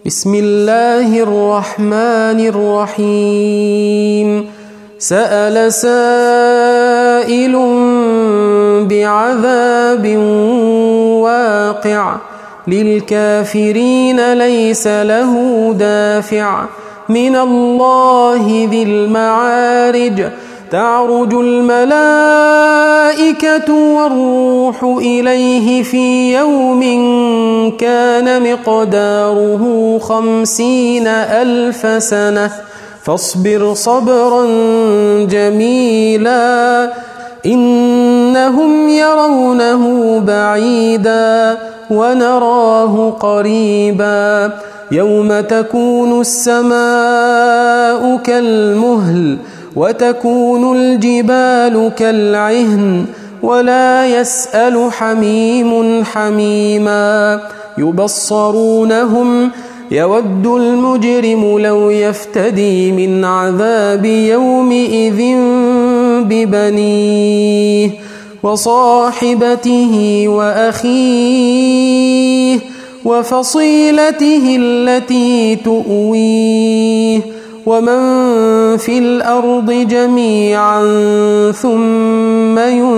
بسم الله الرحمن الرحيم سأل سائل بعذاب واقع للكافرين ليس له دافع من الله ذي المعارج تعرج الملائكة والروح إليه في يوم كان مقداره 50,000 سنة فاصبر صبرا جميلا إنهم يرونه بعيدا ونراه قريبا يوم تكون السماء كالمهل وتكون الجبال كالعهن ولا يسأل حميم حميما يبصرونهم يود المجرم لو يفتدي من عذاب يومئذ ببنيه وصاحبته وأخيه وفصيلته التي تؤويه ومن في الأرض جميعا ثم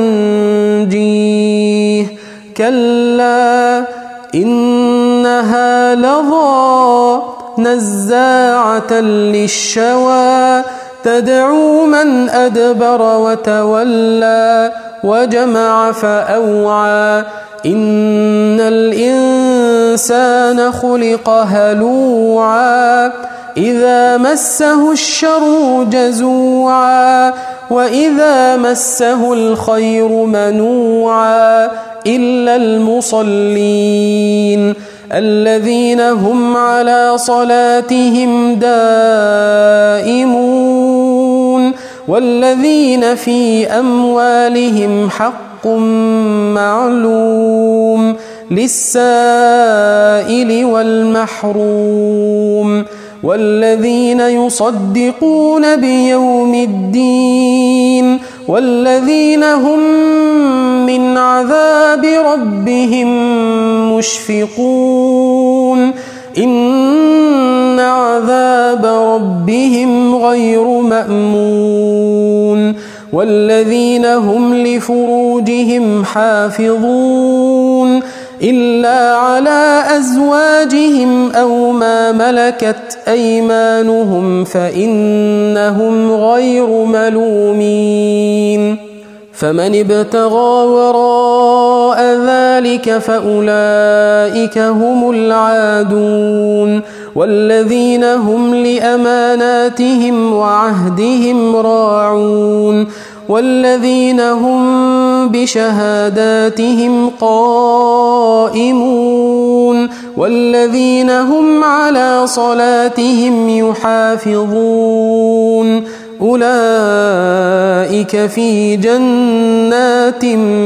ينجيه كلا إنها لظى نزاعة للشوى تدعو من أدبر وتولى وجمع فأوعى إن الإنسان خلق هلوعا إذا مسه الشر جزوعا وإذا مسه الخير منوعا إلا المصلين الذين هم على صلاتهم دائمون والذين في أموالهم حق معلوم للسائل والمحروم والذين يصدقون بيوم الدين والذين هم من عذاب ربهم مشفقون إن عذاب ربهم غير مأمون والذين هم لفروجهم حافظون إلا على أزواجهم أو ما ملكت أيمانهم فإنهم غير ملومين فمن ابتغى وراء ذلك فأولئك هم العادون والذين هم لأماناتهم وعهدهم راعون والذين هم بشهاداتهم قائمون والذين هم على صلاتهم يحافظون أولئك في جنات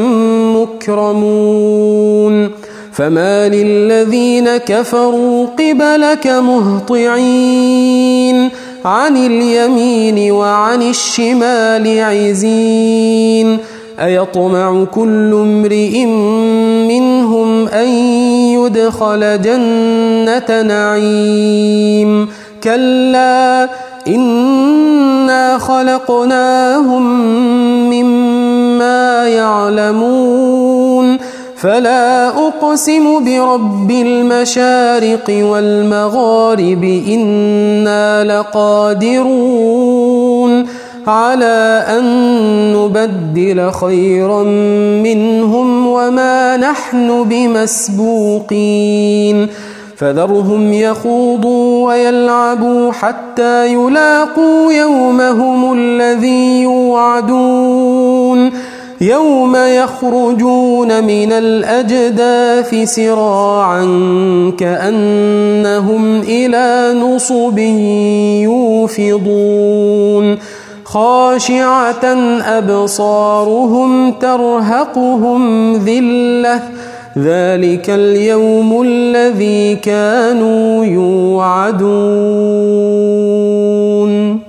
مكرمون فما للذين كفروا قبلك مهطعين عن اليمين وعن الشمال عزين أيطمع كل امرئ منهم أن يدخل جنة نعيم كلا إنا خلقناهم مما يعلمون فلا أقسم برب المشارق والمغارب إنا لقادرون على أن نبدل خيرا منهم وما نحن بمسبوقين فذرهم يخوضوا ويلعبوا حتى يلاقوا يومهم الذي يوعدون يوم يخرجون من الأجداث سراعا كأنهم إلى نصب يوفضون خاشعة أبصارهم ترهقهم ذلة ذلك اليوم الذي كانوا يوعدون